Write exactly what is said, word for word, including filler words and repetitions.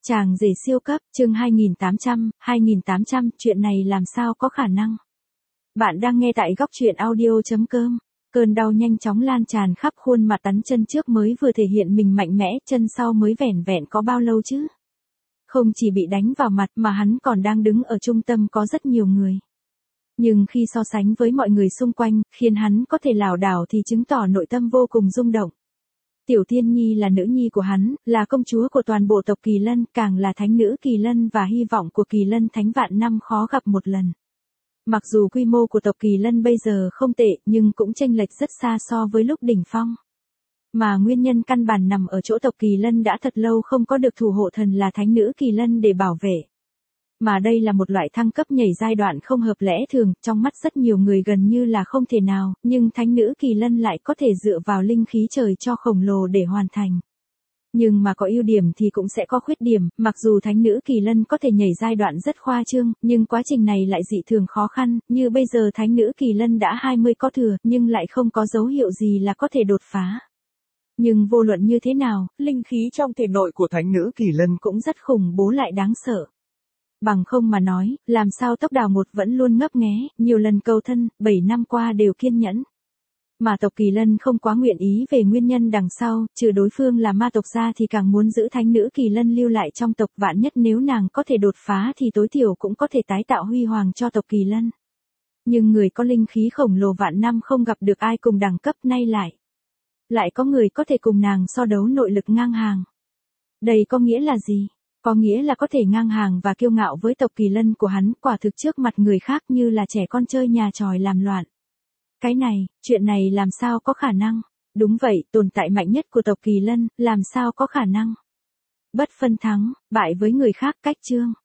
Chàng rể siêu cấp, chương hai nghìn tám trăm, hai nghìn tám trăm, chuyện này làm sao có khả năng. Bạn đang nghe tại góc truyện audio chấm com. Cơn đau nhanh chóng lan tràn khắp khuôn mặt, tắn chân trước mới vừa thể hiện mình mạnh mẽ, chân sau mới vẻn vẹn có bao lâu chứ. Không chỉ bị đánh vào mặt mà hắn còn đang đứng ở trung tâm có rất nhiều người. Nhưng khi so sánh với mọi người xung quanh, khiến hắn có thể lảo đảo thì chứng tỏ nội tâm vô cùng rung động. Tiểu Tiên Nhi là nữ nhi của hắn, là công chúa của toàn bộ tộc Kỳ Lân, càng là thánh nữ Kỳ Lân và hy vọng của Kỳ Lân Thánh vạn năm khó gặp một lần. Mặc dù quy mô của tộc Kỳ Lân bây giờ không tệ, nhưng cũng chênh lệch rất xa so với lúc đỉnh phong. Mà nguyên nhân căn bản nằm ở chỗ tộc Kỳ Lân đã thật lâu không có được thủ hộ thần là thánh nữ Kỳ Lân để bảo vệ. Mà đây là một loại thăng cấp nhảy giai đoạn không hợp lẽ thường, trong mắt rất nhiều người gần như là không thể nào, nhưng thánh nữ Kỳ Lân lại có thể dựa vào linh khí trời cho khổng lồ để hoàn thành. Nhưng mà có ưu điểm thì cũng sẽ có khuyết điểm, mặc dù thánh nữ Kỳ Lân có thể nhảy giai đoạn rất khoa trương, nhưng quá trình này lại dị thường khó khăn, như bây giờ thánh nữ Kỳ Lân đã hai mươi có thừa, nhưng lại không có dấu hiệu gì là có thể đột phá. Nhưng vô luận như thế nào, linh khí trong thể nội của thánh nữ Kỳ Lân cũng rất khủng bố lại đáng sợ. Bằng không mà nói, làm sao Tốc Đào một vẫn luôn ngấp nghé, nhiều lần cầu thân, bảy năm qua đều kiên nhẫn. Mà tộc Kỳ Lân không quá nguyện ý về nguyên nhân đằng sau, trừ đối phương là ma tộc ra thì càng muốn giữ thánh nữ Kỳ Lân lưu lại trong tộc, vạn nhất nếu nàng có thể đột phá thì tối thiểu cũng có thể tái tạo huy hoàng cho tộc Kỳ Lân. Nhưng người có linh khí khổng lồ vạn năm không gặp được ai cùng đẳng cấp, nay lại. Lại có người có thể cùng nàng so đấu nội lực ngang hàng. Đây có nghĩa là gì? Có nghĩa là có thể ngang hàng và kiêu ngạo với tộc Kỳ Lân của hắn, quả thực trước mặt người khác như là trẻ con chơi nhà tròi làm loạn. Cái này, chuyện này làm sao có khả năng? Đúng vậy, tồn tại mạnh nhất của tộc Kỳ Lân, làm sao có khả năng? Bất phân thắng, bại với người khác, cách chương.